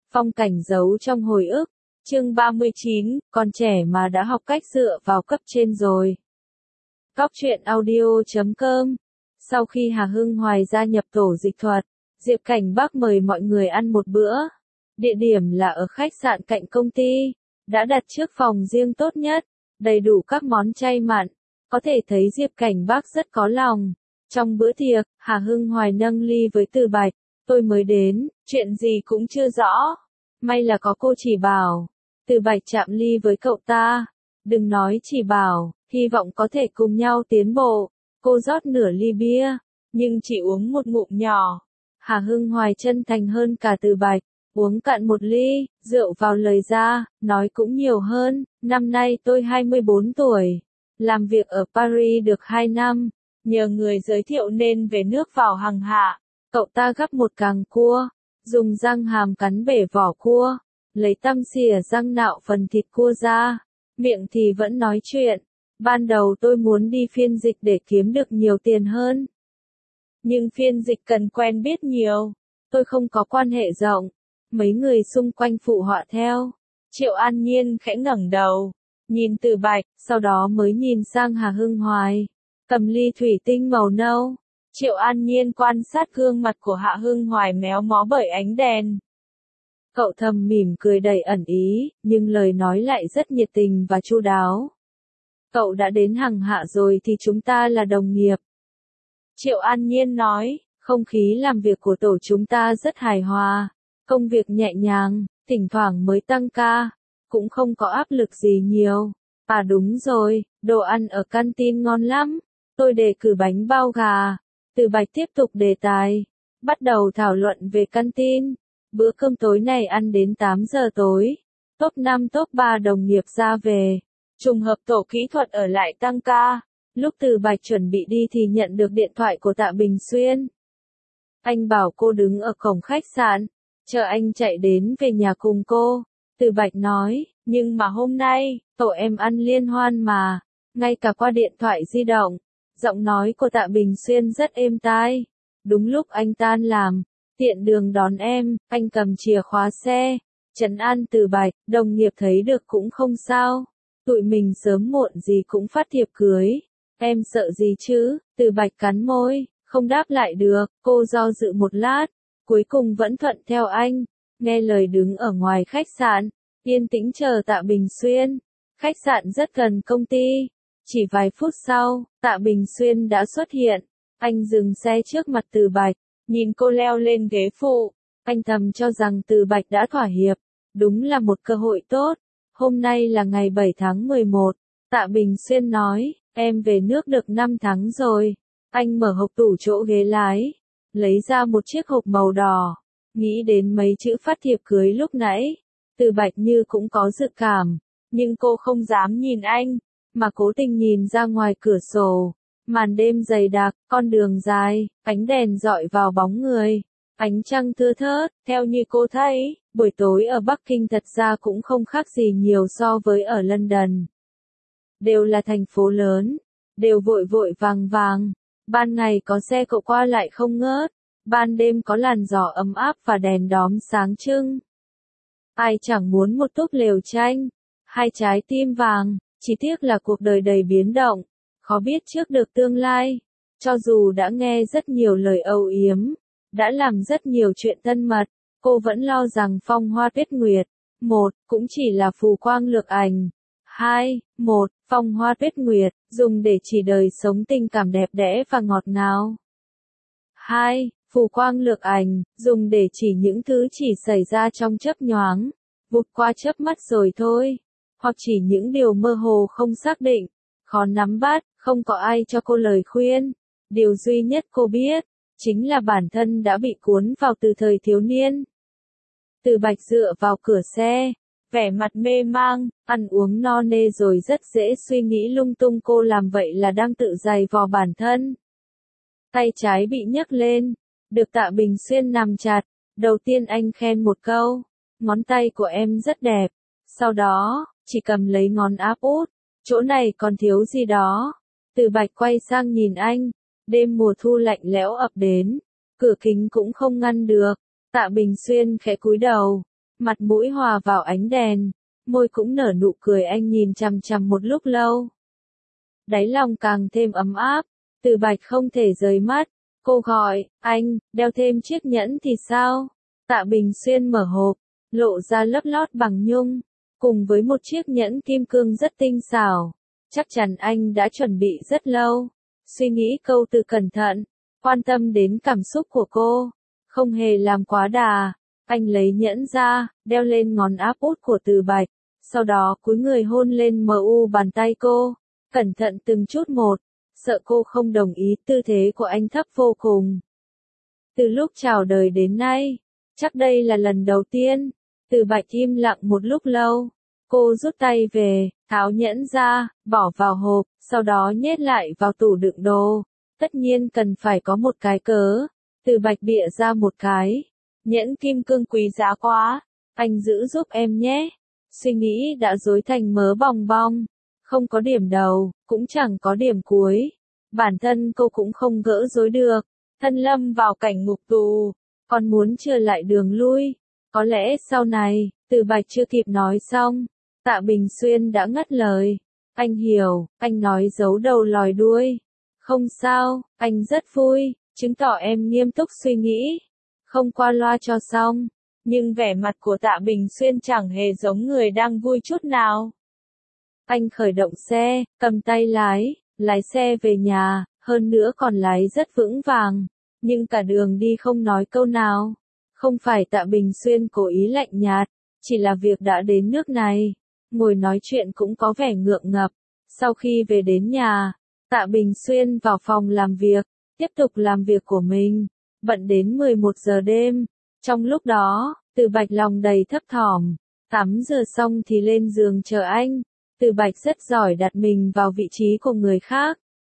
Phong cảnh giấu trong hồi ức. Chương 39, còn trẻ mà đã học cách dựa vào cấp trên rồi. Cóc truyện audio.com. Sau khi Hà Hưng Hoài gia nhập tổ dịch thuật, Diệp Cảnh Bắc mời mọi người ăn một bữa. Địa điểm là ở khách sạn cạnh công ty, đã đặt trước phòng riêng tốt nhất, đầy đủ các món chay mặn. Có thể thấy Diệp Cảnh Bắc rất có lòng. Trong bữa tiệc, Hà Hưng Hoài nâng ly với Từ Bạch, tôi mới đến, chuyện gì cũng chưa rõ. May là có cô chỉ bảo. Từ Bạch chạm ly với cậu ta. Đừng nói chỉ bảo, hy vọng có thể cùng nhau tiến bộ. Cô rót nửa ly bia, nhưng chỉ uống một ngụm nhỏ. Hà Hưng Hoài chân thành hơn cả Từ Bạch, uống cạn một ly, rượu vào lời ra, nói cũng nhiều hơn. Năm nay tôi 24 tuổi, làm việc ở Paris được 2 năm, nhờ người giới thiệu nên về nước vào hàng hạ. Cậu ta gắp một càng cua, dùng răng hàm cắn bể vỏ cua, lấy tăm xỉa răng nạo phần thịt cua ra, miệng thì vẫn nói chuyện. Ban đầu tôi muốn đi phiên dịch để kiếm được nhiều tiền hơn. Nhưng phiên dịch cần quen biết nhiều, tôi không có quan hệ rộng. Mấy người xung quanh phụ họa theo. Triệu An Nhiên khẽ ngẩng đầu, nhìn Từ Bạch, sau đó mới nhìn sang Hà Hưng Hoài, cầm ly thủy tinh màu nâu. Triệu An Nhiên quan sát gương mặt của Hạ Hưng Hoài méo mó bởi ánh đèn. Cậu thầm mỉm cười đầy ẩn ý, nhưng lời nói lại rất nhiệt tình và chu đáo. Cậu đã đến hàng hạ rồi thì chúng ta là đồng nghiệp. Triệu An Nhiên nói, không khí làm việc của tổ chúng ta rất hài hòa, công việc nhẹ nhàng, thỉnh thoảng mới tăng ca, cũng không có áp lực gì nhiều. À đúng rồi, đồ ăn ở canteen ngon lắm, tôi đề cử bánh bao gà. Từ Bạch tiếp tục đề tài, bắt đầu thảo luận về canteen. Bữa cơm tối này ăn đến 8 giờ tối, top 5 top 3 đồng nghiệp ra về. Trùng hợp tổ kỹ thuật ở lại tăng ca. Lúc Từ Bạch chuẩn bị đi thì nhận được điện thoại của Tạ Bình Xuyên. Anh bảo cô đứng ở cổng khách sạn, chờ anh chạy đến về nhà cùng cô. Từ Bạch nói, nhưng mà hôm nay, tổ em ăn liên hoan mà, ngay cả qua điện thoại di động. Giọng nói của Tạ Bình Xuyên rất êm tai. Đúng lúc anh tan làm, tiện đường đón em, anh cầm chìa khóa xe, trấn an Từ Bạch, đồng nghiệp thấy được cũng không sao. Tụi mình sớm muộn gì cũng phát thiệp cưới. Em sợ gì chứ? Từ Bạch cắn môi, không đáp lại được. Cô do dự một lát, cuối cùng vẫn thuận theo anh. Nghe lời đứng ở ngoài khách sạn, yên tĩnh chờ Tạ Bình Xuyên. Khách sạn rất gần công ty. Chỉ vài phút sau, Tạ Bình Xuyên đã xuất hiện. Anh dừng xe trước mặt Từ Bạch, nhìn cô leo lên ghế phụ. Anh thầm cho rằng Từ Bạch đã thỏa hiệp. Đúng là một cơ hội tốt. Hôm nay là ngày 7 tháng 11. Tạ Bình Xuyên nói, em về nước được 5 tháng rồi. Anh mở hộc tủ chỗ ghế lái, lấy ra một chiếc hộp màu đỏ. Nghĩ đến mấy chữ phát thiệp cưới lúc nãy, Từ Bạch như cũng có dự cảm. Nhưng cô không dám nhìn anh, mà cố tình nhìn ra ngoài cửa sổ. Màn đêm dày đặc, con đường dài, ánh đèn dọi vào bóng người. Ánh trăng thưa thớt, theo như cô thấy, buổi tối ở Bắc Kinh thật ra cũng không khác gì nhiều so với ở London. Đều là thành phố lớn, đều vội vội vàng vàng. Ban ngày có xe cộ qua lại không ngớt, ban đêm có làn gió ấm áp và đèn đóm sáng trưng. Ai chẳng muốn một túp lều tranh, hai trái tim vàng, chỉ tiếc là cuộc đời đầy biến động, khó biết trước được tương lai. Cho dù đã nghe rất nhiều lời âu yếm, đã làm rất nhiều chuyện thân mật, cô vẫn lo rằng phong hoa tuyết nguyệt, một, cũng chỉ là phù quang lược ảnh. Hai, một, phong hoa tuyết nguyệt, dùng để chỉ đời sống tình cảm đẹp đẽ và ngọt ngào. Hai, phù quang lược ảnh, dùng để chỉ những thứ chỉ xảy ra trong chớp nhoáng, vụt qua chớp mắt rồi thôi. Hoặc chỉ những điều mơ hồ không xác định, khó nắm bắt, không có ai cho cô lời khuyên. Điều duy nhất cô biết, chính là bản thân đã bị cuốn vào từ thời thiếu niên. Từ Bạch dựa vào cửa xe, vẻ mặt mê mang, ăn uống no nê rồi rất dễ suy nghĩ lung tung. Cô làm vậy là đang tự giày vò bản thân. Tay trái bị nhấc lên, được Tạ Bình Xuyên nắm chặt. Đầu tiên anh khen một câu, ngón tay của em rất đẹp. Sau đó, chỉ cầm lấy ngón áp út, chỗ này còn thiếu gì đó. Từ Bạch quay sang nhìn anh, đêm mùa thu lạnh lẽo ập đến, cửa kính cũng không ngăn được. Tạ Bình Xuyên khẽ cúi đầu, mặt mũi hòa vào ánh đèn, môi cũng nở nụ cười. Anh nhìn chằm chằm một lúc lâu. Đáy lòng càng thêm ấm áp, Từ Bạch không thể rời mắt. Cô gọi, anh, đeo thêm chiếc nhẫn thì sao? Tạ Bình Xuyên mở hộp, lộ ra lớp lót bằng nhung, cùng với một chiếc nhẫn kim cương rất tinh xảo. Chắc chắn anh đã chuẩn bị rất lâu. Suy nghĩ câu từ cẩn thận, quan tâm đến cảm xúc của cô, không hề làm quá đà. Anh lấy nhẫn ra, đeo lên ngón áp út của Từ Bạch, sau đó cúi người hôn lên bàn tay cô, cẩn thận từng chút một, sợ cô không đồng ý. Tư thế của anh thấp vô cùng. Từ lúc chào đời đến nay, chắc đây là lần đầu tiên. Từ Bạch im lặng một lúc lâu, cô rút tay về, tháo nhẫn ra, bỏ vào hộp, sau đó nhét lại vào tủ đựng đồ. Tất nhiên cần phải có một cái cớ. Từ Bạch bịa ra một cái. Nhẫn kim cương quý giá quá, anh giữ giúp em nhé. Suy nghĩ đã rối thành mớ bòng bong, không có điểm đầu, cũng chẳng có điểm cuối. Bản thân cô cũng không gỡ rối được, thân lâm vào cảnh ngục tù, còn muốn trở lại đường lui. Có lẽ sau này, Từ Bạch chưa kịp nói xong, Tạ Bình Xuyên đã ngắt lời. Anh hiểu, anh nói giấu đầu lòi đuôi. Không sao, anh rất vui, chứng tỏ em nghiêm túc suy nghĩ, không qua loa cho xong. Nhưng vẻ mặt của Tạ Bình Xuyên chẳng hề giống người đang vui chút nào. Anh khởi động xe, cầm tay lái xe về nhà, hơn nữa còn lái rất vững vàng, nhưng cả đường đi không nói câu nào. Không phải Tạ Bình Xuyên cố ý lạnh nhạt, chỉ là việc đã đến nước này, ngồi nói chuyện cũng có vẻ ngượng ngập. Sau khi về đến nhà, Tạ Bình Xuyên vào phòng làm việc, tiếp tục làm việc của mình, bận đến 11 giờ đêm. Trong lúc đó, Từ Bạch lòng đầy thấp thỏm, tắm rửa xong thì lên giường chờ anh. Từ Bạch rất giỏi đặt mình vào vị trí của người khác.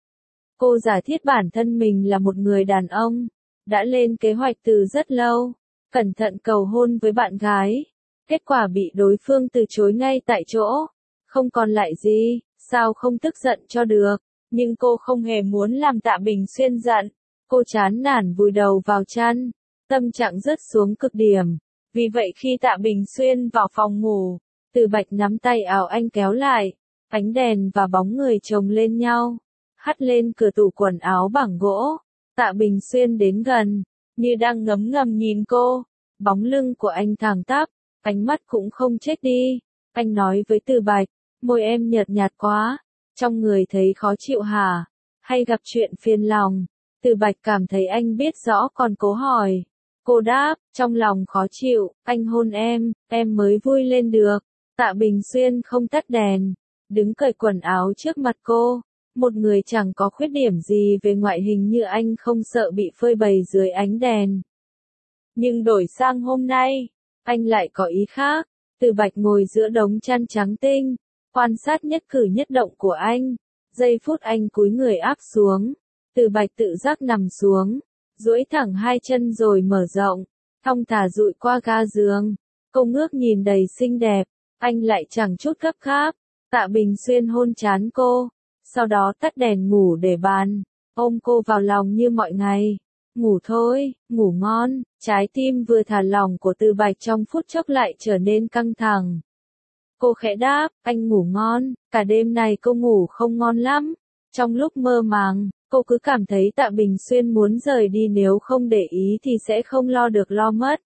Cô giả thiết bản thân mình là một người đàn ông, đã lên kế hoạch từ rất lâu, cẩn thận cầu hôn với bạn gái. Kết quả bị đối phương từ chối ngay tại chỗ. Không còn lại gì, sao không tức giận cho được. Nhưng cô không hề muốn làm Tạ Bình Xuyên giận. Cô chán nản vùi đầu vào chăn, tâm trạng rớt xuống cực điểm. Vì vậy khi Tạ Bình Xuyên vào phòng ngủ, Từ Bạch nắm tay áo anh kéo lại, ánh đèn và bóng người chồng lên nhau, hắt lên cửa tủ quần áo bằng gỗ. Tạ Bình Xuyên đến gần, như đang ngấm ngầm nhìn cô. Bóng lưng của anh thẳng tắp, ánh mắt cũng không chết đi. Anh nói với Từ Bạch, môi em nhợt nhạt quá, trong người thấy khó chịu hả? Hay gặp chuyện phiền lòng? Từ Bạch cảm thấy anh biết rõ còn cố hỏi. Cô đáp, trong lòng khó chịu, anh hôn em mới vui lên được. Tạ Bình Xuyên không tắt đèn, đứng cởi quần áo trước mặt cô. Một người chẳng có khuyết điểm gì về ngoại hình như anh không sợ bị phơi bày dưới ánh đèn. Nhưng đổi sang hôm nay, anh lại có ý khác. Từ Bạch ngồi giữa đống chăn trắng tinh, quan sát nhất cử nhất động của anh. Giây phút anh cúi người áp xuống, Từ Bạch tự giác nằm xuống, duỗi thẳng hai chân rồi mở rộng, thong thả dụi qua ga giường. Cô ngước nhìn đầy xinh đẹp, anh lại chẳng chút gấp gáp. Tạ Bình Xuyên hôn trán cô, sau đó tắt đèn ngủ để bàn, ôm cô vào lòng như mọi ngày. Ngủ thôi, ngủ ngon. Trái tim vừa thả lỏng của Từ Bạch trong phút chốc lại trở nên căng thẳng. Cô khẽ đáp, anh ngủ ngon. Cả đêm này cô ngủ không ngon lắm. Trong lúc mơ màng, cô cứ cảm thấy Tạ Bình Xuyên muốn rời đi, nếu không để ý thì sẽ không lo được lo mất.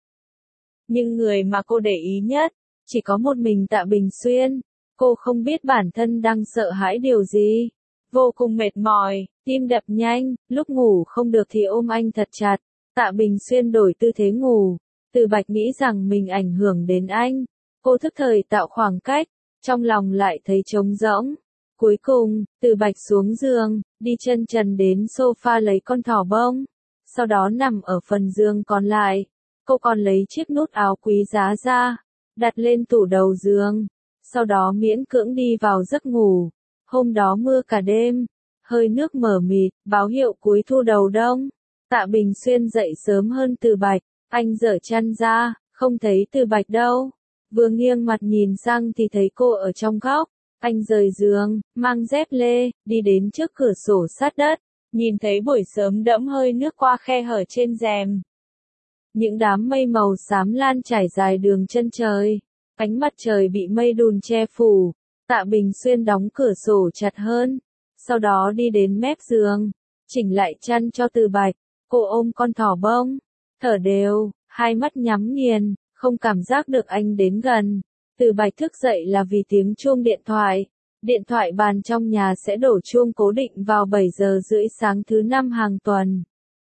Nhưng người mà cô để ý nhất, chỉ có một mình Tạ Bình Xuyên. Cô không biết bản thân đang sợ hãi điều gì. Vô cùng mệt mỏi, tim đập nhanh, lúc ngủ không được thì ôm anh thật chặt. Tạ Bình Xuyên đổi tư thế ngủ. Từ Bạch nghĩ rằng mình ảnh hưởng đến anh. Cô thức thời tạo khoảng cách, trong lòng lại thấy trống rỗng. Cuối cùng, Từ Bạch xuống giường, đi chân trần đến sofa lấy con thỏ bông. Sau đó nằm ở phần giường còn lại. Cô còn lấy chiếc nút áo quý giá ra, đặt lên tủ đầu giường. Sau đó miễn cưỡng đi vào giấc ngủ. Hôm đó mưa cả đêm, hơi nước mờ mịt, báo hiệu cuối thu đầu đông. Tạ Bình Xuyên dậy sớm hơn Từ Bạch, anh giở chăn ra, không thấy Từ Bạch đâu. Vừa nghiêng mặt nhìn sang thì thấy cô ở trong góc. Anh rời giường, mang dép lê, đi đến trước cửa sổ sát đất, nhìn thấy buổi sớm đẫm hơi nước qua khe hở trên rèm. Những đám mây màu xám lan trải dài đường chân trời. Ánh mặt trời bị mây đùn che phủ. Tạ Bình Xuyên đóng cửa sổ chặt hơn. Sau đó đi đến mép giường. Chỉnh lại chăn cho Từ Bạch. Cô ôm con thỏ bông. Thở đều, hai mắt nhắm nghiền, không cảm giác được anh đến gần. Từ Bạch thức dậy là vì tiếng chuông điện thoại. Điện thoại bàn trong nhà sẽ đổ chuông cố định vào 7 giờ rưỡi sáng thứ 5 hàng tuần.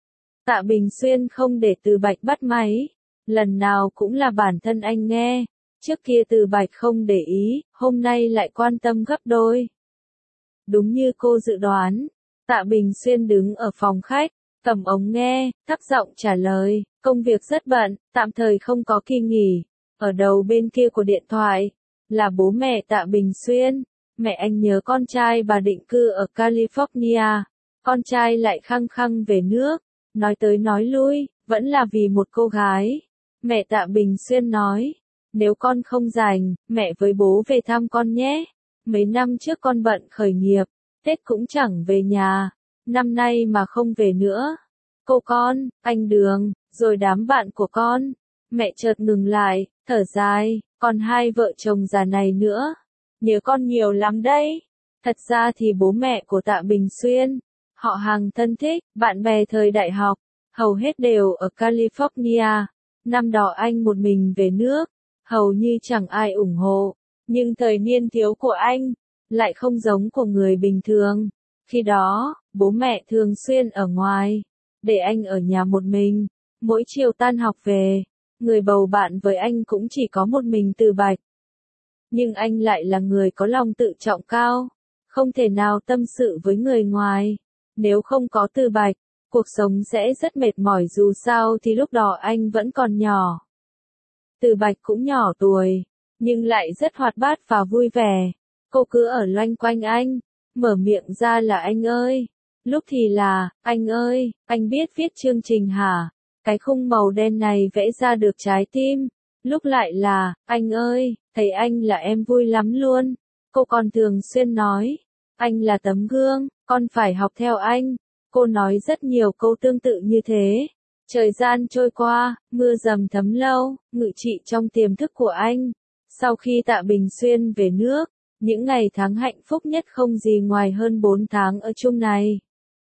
Tạ Bình Xuyên không để Từ Bạch bắt máy. Lần nào cũng là bản thân anh nghe. Trước kia Từ Bạch không để ý, hôm nay lại quan tâm gấp đôi. Đúng như cô dự đoán, Tạ Bình Xuyên đứng ở phòng khách, cầm ống nghe, thấp giọng trả lời, công việc rất bận, tạm thời không có kỳ nghỉ. Ở đầu bên kia của điện thoại, là bố mẹ Tạ Bình Xuyên. Mẹ anh nhớ con trai bà định cư ở California. Con trai lại khăng khăng về nước, nói tới nói lui, vẫn là vì một cô gái. Mẹ Tạ Bình Xuyên nói, nếu con không rảnh, mẹ với bố về thăm con nhé. Mấy năm trước con bận khởi nghiệp, Tết cũng chẳng về nhà, năm nay mà không về nữa. Cô con, anh Đường, rồi đám bạn của con. Mẹ chợt ngừng lại, thở dài, còn hai vợ chồng già này nữa. Nhớ con nhiều lắm đấy. Thật ra thì bố mẹ của Tạ Bình Xuyên, họ hàng thân thích, bạn bè thời đại học, hầu hết đều ở California. Năm đó anh một mình về nước, hầu như chẳng ai ủng hộ. Nhưng thời niên thiếu của anh, lại không giống của người bình thường. Khi đó, bố mẹ thường xuyên ở ngoài, để anh ở nhà một mình. Mỗi chiều tan học về, người bầu bạn với anh cũng chỉ có một mình Từ Bạch. Nhưng anh lại là người có lòng tự trọng cao, không thể nào tâm sự với người ngoài. Nếu không có Từ Bạch, cuộc sống sẽ rất mệt mỏi, dù sao thì lúc đó anh vẫn còn nhỏ. Từ Bạch cũng nhỏ tuổi, nhưng lại rất hoạt bát và vui vẻ. Cô cứ ở loanh quanh anh, mở miệng ra là anh ơi. Lúc thì là, anh ơi, anh biết viết chương trình hả? Cái khung màu đen này vẽ ra được trái tim. Lúc lại là, anh ơi, thấy anh là em vui lắm luôn. Cô còn thường xuyên nói, anh là tấm gương, con phải học theo anh. Cô nói rất nhiều câu tương tự như thế. Thời gian trôi qua, mưa dầm thấm lâu, ngự trị trong tiềm thức của anh. Sau khi Tạ Bình Xuyên về nước, những ngày tháng hạnh phúc nhất không gì ngoài hơn 4 tháng ở chung này.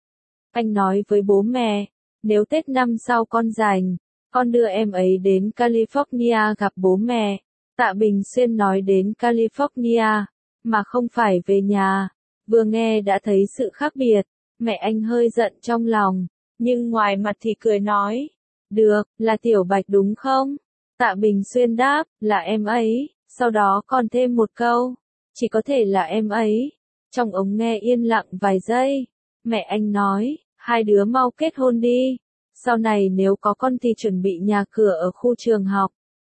Anh nói với bố mẹ, nếu Tết năm sau con rảnh, con đưa em ấy đến California gặp bố mẹ. Tạ Bình Xuyên nói đến California, mà không phải về nhà. Vừa nghe đã thấy sự khác biệt, mẹ anh hơi giận trong lòng, nhưng ngoài mặt thì cười nói, được, là Tiểu Bạch đúng không? Tạ Bình Xuyên đáp, là em ấy, sau đó còn thêm một câu, chỉ có thể là em ấy. Trong ống nghe yên lặng vài giây, mẹ anh nói, hai đứa mau kết hôn đi, sau này nếu có con thì chuẩn bị nhà cửa ở khu trường học.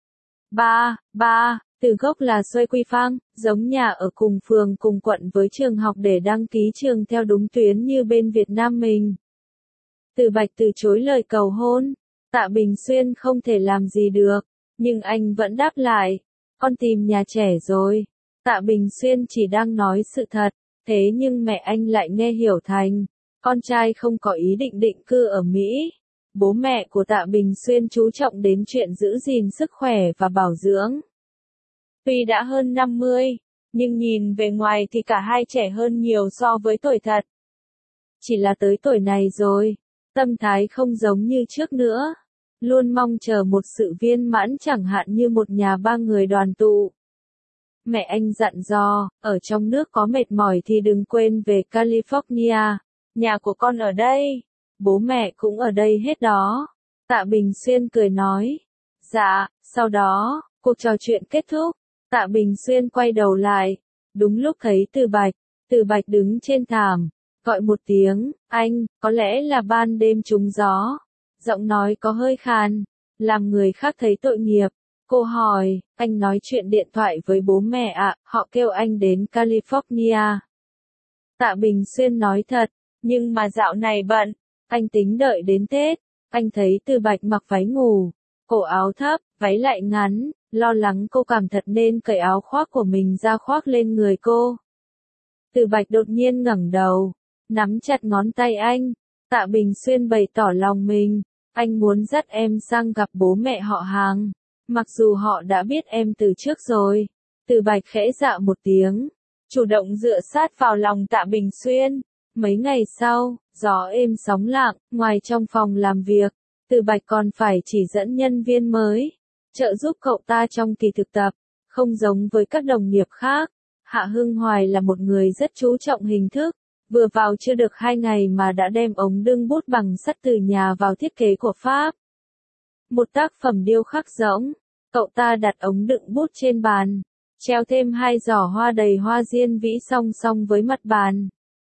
Ba, từ gốc là Xuôi Quy Phang, giống nhà ở cùng phường cùng quận với trường học để đăng ký trường theo đúng tuyến như bên Việt Nam mình. Từ Bạch từ chối lời cầu hôn, Tạ Bình Xuyên không thể làm gì được, nhưng anh vẫn đáp lại, con tìm nhà trẻ rồi. Tạ Bình Xuyên chỉ đang nói sự thật, thế nhưng mẹ anh lại nghe hiểu thành, con trai không có ý định định cư ở Mỹ. Bố mẹ của Tạ Bình Xuyên chú trọng đến chuyện giữ gìn sức khỏe và bảo dưỡng. Tuy đã hơn 50, nhưng nhìn về ngoài thì cả hai trẻ hơn nhiều so với tuổi thật. Chỉ là tới tuổi này rồi, tâm thái không giống như trước nữa. Luôn mong chờ một sự viên mãn, chẳng hạn như một nhà ba người đoàn tụ. Mẹ anh dặn dò, ở trong nước có mệt mỏi thì đừng quên về California. Nhà của con ở đây, bố mẹ cũng ở đây hết đó. Tạ Bình Xuyên cười nói. Dạ, sau đó, cuộc trò chuyện kết thúc. Tạ Bình Xuyên quay đầu lại. Đúng lúc thấy Từ Bạch đứng trên thảm. Gọi một tiếng, anh, có lẽ là ban đêm trúng gió. Giọng nói có hơi khàn, làm người khác thấy tội nghiệp. Cô hỏi, anh nói chuyện điện thoại với bố mẹ ạ, họ kêu anh đến California. Tạ Bình Xuyên nói thật, nhưng mà dạo này bận, anh tính đợi đến Tết. Anh thấy Từ Bạch mặc váy ngủ, cổ áo thấp, váy lại ngắn, lo lắng cô cảm thật nên cởi áo khoác của mình ra khoác lên người cô. Từ Bạch đột nhiên ngẩng đầu, nắm chặt ngón tay anh. Tạ Bình Xuyên bày tỏ lòng mình, Anh muốn dắt em sang gặp bố mẹ họ hàng. Mặc dù họ đã biết em từ trước rồi. Từ Bạch khẽ dạ một tiếng, chủ động dựa sát vào lòng Tạ Bình Xuyên. Mấy ngày sau, gió êm sóng lặng, ngoài trong phòng làm việc, Từ Bạch còn phải chỉ dẫn nhân viên mới, trợ giúp cậu ta trong kỳ thực tập. Không giống với các đồng nghiệp khác, Hạ Hưng Hoài là một người rất chú trọng hình thức. Vừa vào chưa được 2 ngày mà đã đem ống đưng bút bằng sắt từ nhà vào thiết kế của Pháp. Một tác phẩm điêu khắc rỗng, cậu ta đặt ống đựng bút trên bàn, treo thêm 2 giỏ hoa đầy hoa diên vĩ song song với mặt bàn.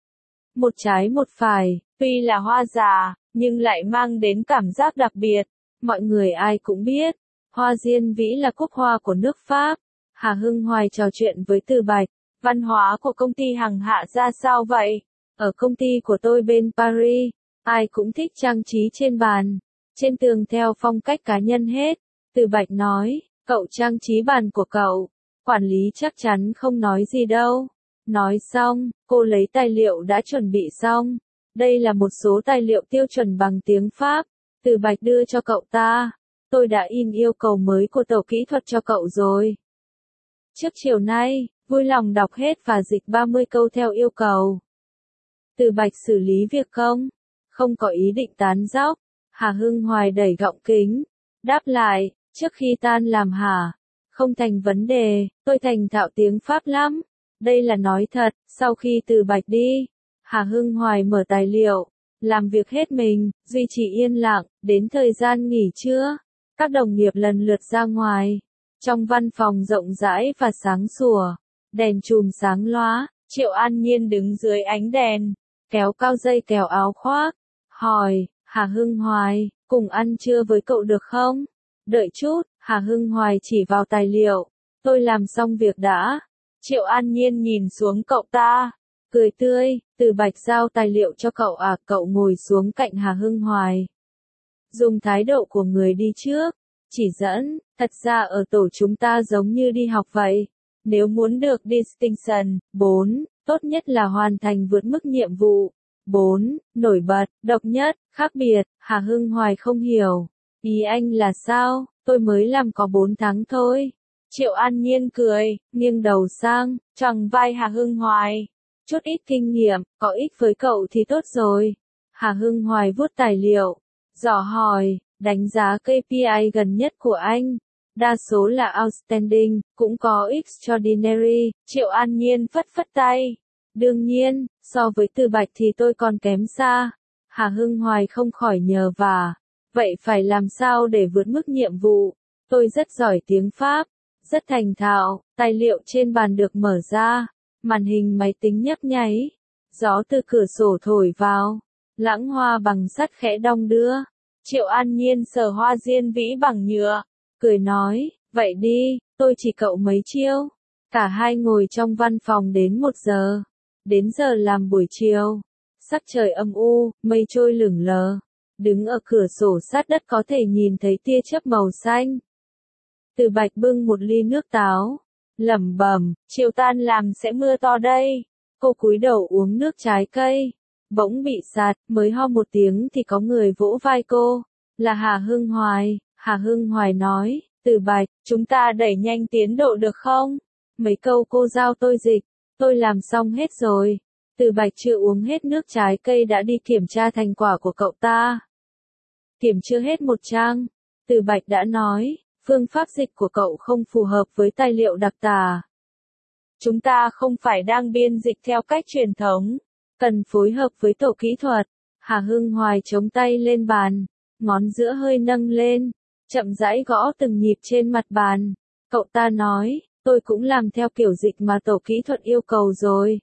Một trái một phải, tuy là hoa già, nhưng lại mang đến cảm giác đặc biệt. Mọi người ai cũng biết, hoa diên vĩ là quốc hoa của nước Pháp. Hà Hưng Hoài trò chuyện với Từ Bạch, văn hóa của công ty Hằng Hạ ra sao vậy? Ở công ty của tôi bên Paris, ai cũng thích trang trí trên bàn, trên tường theo phong cách cá nhân hết. Từ Bạch nói, cậu trang trí bàn của cậu, quản lý chắc chắn không nói gì đâu. Nói xong, cô lấy tài liệu đã chuẩn bị xong. Đây là một số tài liệu tiêu chuẩn bằng tiếng Pháp. Từ Bạch đưa cho cậu ta. Tôi đã in yêu cầu mới của tổ kỹ thuật cho cậu rồi. Trước chiều nay, vui lòng đọc hết và dịch 30 câu theo yêu cầu. Từ Bạch xử lý việc không có ý định tán dóc. Hà Hưng Hoài đẩy gọng kính, đáp lại, trước khi tan làm hả? Không thành vấn đề, tôi thành thạo tiếng Pháp lắm. Đây là nói thật. Sau khi Từ Bạch đi, Hà Hưng Hoài mở tài liệu, làm việc hết mình, duy trì yên lặng. Đến thời gian nghỉ trưa, các đồng nghiệp lần lượt ra ngoài. Trong văn phòng rộng rãi và sáng sủa, đèn chùm sáng lóa, Triệu An Nhiên đứng dưới ánh đèn, kéo cao dây kéo áo khoác, hỏi, Hà Hưng Hoài, cùng ăn trưa với cậu được không? Đợi chút, Hà Hưng Hoài chỉ vào tài liệu, tôi làm xong việc đã. Triệu An Nhiên nhìn xuống cậu ta, cười tươi, Từ Bạch giao tài liệu cho cậu à? Cậu ngồi xuống cạnh Hà Hưng Hoài, dùng thái độ của người đi trước, chỉ dẫn. Thật ra ở tổ chúng ta giống như đi học vậy. Nếu muốn được distinction, 4, tốt nhất là hoàn thành vượt mức nhiệm vụ. 4, nổi bật, độc nhất, khác biệt. Hà Hưng Hoài không hiểu. Ý anh là sao? Tôi mới làm có 4 tháng thôi. Triệu An Nhiên cười, nghiêng đầu sang, choàng vai Hà Hưng Hoài. Chút ít kinh nghiệm, có ích với cậu thì tốt rồi. Hà Hưng Hoài vuốt tài liệu, dò hỏi, đánh giá KPI gần nhất của anh. Đa số là outstanding, cũng có extraordinary. Triệu An Nhiên phất phất tay. Đương nhiên, so với Từ Bạch thì tôi còn kém xa. Hà Hưng Hoài không khỏi nhờ vả. Vậy phải làm sao để vượt mức nhiệm vụ? Tôi rất giỏi tiếng Pháp, rất thành thạo. Tài liệu trên bàn được mở ra, màn hình máy tính nhấp nháy. Gió từ cửa sổ thổi vào, lãng hoa bằng sắt khẽ đong đưa. Triệu An Nhiên sờ hoa diên vĩ bằng nhựa, cười nói, vậy đi, tôi chỉ cậu mấy chiêu. Cả hai ngồi trong văn phòng đến 1 giờ. Đến giờ làm buổi chiều, sắc trời âm u, mây trôi lửng lờ. Đứng ở cửa sổ sát đất có thể nhìn thấy tia chớp màu xanh. Từ Bạch bưng một ly nước táo, lẩm bẩm, chiều tan làm sẽ mưa to đây. Cô cúi đầu uống nước trái cây, bỗng bị sạt, mới ho một tiếng thì có người vỗ vai cô, là Hà Hưng Hoài. Hà Hưng Hoài nói, Từ Bạch, chúng ta đẩy nhanh tiến độ được không? Mấy câu cô giao tôi dịch, tôi làm xong hết rồi. Từ Bạch chưa uống hết nước trái cây đã đi kiểm tra thành quả của cậu ta. Kiểm chưa hết một trang, Từ Bạch đã nói, phương pháp dịch của cậu không phù hợp với tài liệu đặc tả. Chúng ta không phải đang biên dịch theo cách truyền thống, cần phối hợp với tổ kỹ thuật. Hà Hưng Hoài chống tay lên bàn, ngón giữa hơi nâng lên, chậm rãi gõ từng nhịp trên mặt bàn. Cậu ta nói, tôi cũng làm theo kiểu dịch mà tổ kỹ thuật yêu cầu rồi.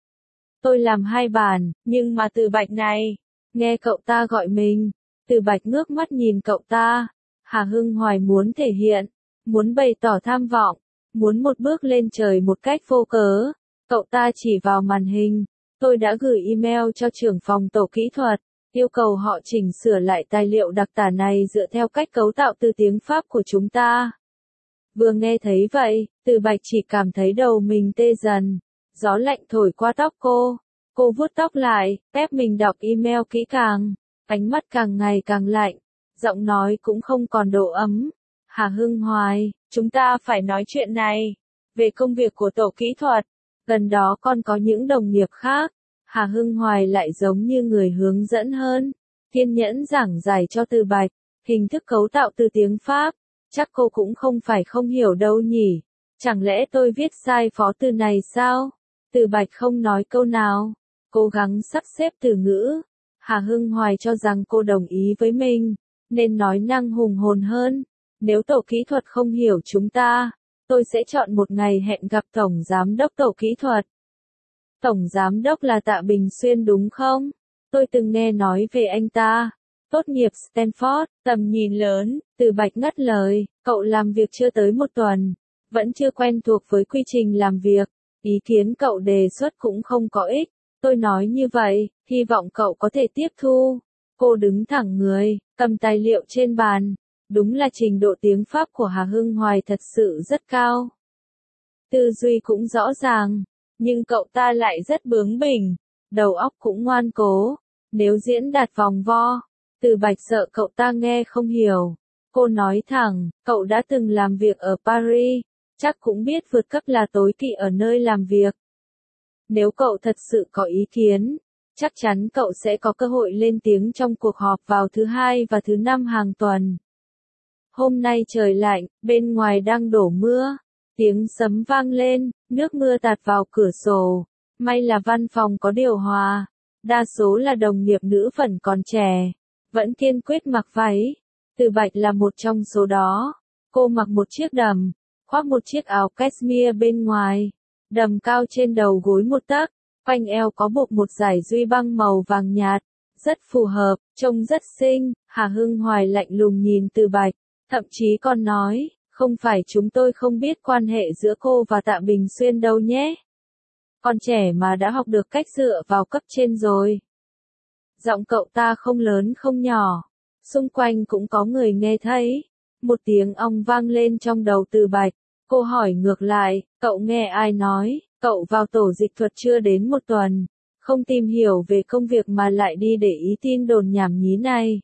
Tôi làm 2 bản, nhưng mà Từ Bạch này, nghe cậu ta gọi mình. Từ Bạch ngước mắt nhìn cậu ta. Hà Hưng Hoài muốn thể hiện, muốn bày tỏ tham vọng, muốn một bước lên trời một cách vô cớ. Cậu ta chỉ vào màn hình. Tôi đã gửi email cho trưởng phòng tổ kỹ thuật, yêu cầu họ chỉnh sửa lại tài liệu đặc tả này dựa theo cách cấu tạo từ tiếng Pháp của chúng ta. Vừa nghe thấy vậy, Từ Bạch chỉ cảm thấy đầu mình tê dần. Gió lạnh thổi qua tóc cô. Cô vuốt tóc lại, ép mình đọc email kỹ càng. Ánh mắt càng ngày càng lạnh. Giọng nói cũng không còn độ ấm. Hà Hưng Hoài, chúng ta phải nói chuyện này. Về công việc của tổ kỹ thuật. Gần đó còn có những đồng nghiệp khác. Hà Hưng Hoài lại giống như người hướng dẫn hơn. Kiên nhẫn giảng giải cho Từ Bạch. Hình thức cấu tạo từ tiếng Pháp. Chắc cô cũng không phải không hiểu đâu nhỉ. Chẳng lẽ tôi viết sai phó từ này sao? Từ Bạch không nói câu nào. Cố gắng sắp xếp từ ngữ. Hà Hưng Hoài cho rằng cô đồng ý với mình. Nên nói năng hùng hồn hơn. Nếu tổ kỹ thuật không hiểu chúng ta, tôi sẽ chọn một ngày hẹn gặp Tổng Giám đốc tổ kỹ thuật. Tổng Giám đốc là Tạ Bình Xuyên đúng không? Tôi từng nghe nói về anh ta. Tốt nghiệp Stanford, tầm nhìn lớn. Từ Bạch ngắt lời, cậu làm việc chưa tới một tuần. Vẫn chưa quen thuộc với quy trình làm việc. Ý kiến cậu đề xuất cũng không có ích. Tôi nói như vậy, hy vọng cậu có thể tiếp thu. Cô đứng thẳng người, cầm tài liệu trên bàn. Đúng là trình độ tiếng Pháp của Hà Hưng Hoài thật sự rất cao. Tư duy cũng rõ ràng, nhưng cậu ta lại rất bướng bỉnh, đầu óc cũng ngoan cố. Nếu diễn đạt vòng vo, Từ Bạch sợ cậu ta nghe không hiểu. Cô nói thẳng, cậu đã từng làm việc ở Paris, chắc cũng biết vượt cấp là tối kỵ ở nơi làm việc. Nếu cậu thật sự có ý kiến, chắc chắn cậu sẽ có cơ hội lên tiếng trong cuộc họp vào thứ Hai và thứ Năm hàng tuần. Hôm nay trời lạnh, bên ngoài đang đổ mưa. Tiếng sấm vang lên, nước mưa tạt vào cửa sổ. May là văn phòng có điều hòa. Đa số là đồng nghiệp nữ phần còn trẻ. Vẫn kiên quyết mặc váy. Từ Bạch là một trong số đó. Cô mặc một chiếc đầm, khoác một chiếc áo cashmere bên ngoài. Đầm cao trên đầu gối một tấc, quanh eo có buộc một dải duy băng màu vàng nhạt. Rất phù hợp, trông rất xinh. Hà Hưng Hoài lạnh lùng nhìn Từ Bạch. Thậm chí còn nói, không phải chúng tôi không biết quan hệ giữa cô và Tạ Bình Xuyên đâu nhé. Còn trẻ mà đã học được cách dựa vào cấp trên rồi. Giọng cậu ta không lớn không nhỏ. Xung quanh cũng có người nghe thấy. Một tiếng ong vang lên trong đầu Từ Bạch. Cô hỏi ngược lại, cậu nghe ai nói, cậu vào tổ dịch thuật chưa đến một tuần. Không tìm hiểu về công việc mà lại đi để ý tin đồn nhảm nhí này.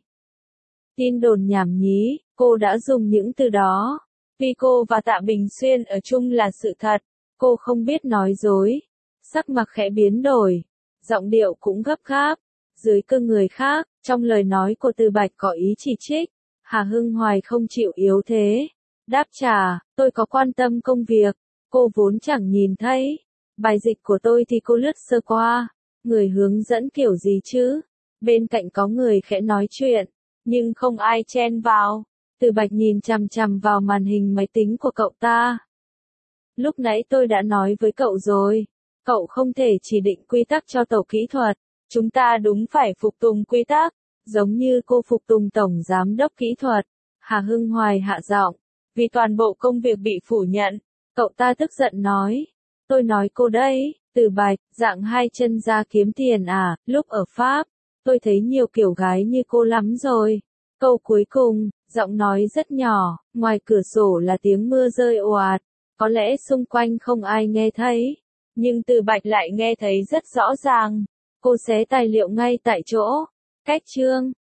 Tin đồn nhảm nhí, cô đã dùng những từ đó. Vì cô và Tạ Bình Xuyên ở chung là sự thật. Cô không biết nói dối. Sắc mặt khẽ biến đổi. Giọng điệu cũng gấp gáp. Dưới cơ người khác, trong lời nói của Từ Bạch có ý chỉ trích. Hà Hưng Hoài không chịu yếu thế. Đáp trả, tôi có quan tâm công việc. Cô vốn chẳng nhìn thấy. Bài dịch của tôi thì cô lướt sơ qua. Người hướng dẫn kiểu gì chứ? Bên cạnh có người khẽ nói chuyện. Nhưng không ai chen vào. Từ Bạch nhìn chằm chằm vào màn hình máy tính của cậu ta. Lúc nãy tôi đã nói với cậu rồi. Cậu không thể chỉ định quy tắc cho tổ kỹ thuật. Chúng ta đúng phải phục tùng quy tắc. Giống như cô phục tùng Tổng Giám đốc kỹ thuật. Hà Hưng Hoài hạ giọng. Vì toàn bộ công việc bị phủ nhận. Cậu ta tức giận nói. Tôi nói cô đấy. Từ Bạch, dạng hai chân ra kiếm tiền à, lúc ở Pháp. Tôi thấy nhiều kiểu gái như cô lắm rồi. Câu cuối cùng, giọng nói rất nhỏ, ngoài cửa sổ là tiếng mưa rơi ồ ạt. Có lẽ xung quanh không ai nghe thấy. Nhưng Từ Bạch lại nghe thấy rất rõ ràng. Cô xé tài liệu ngay tại chỗ. Cách chương.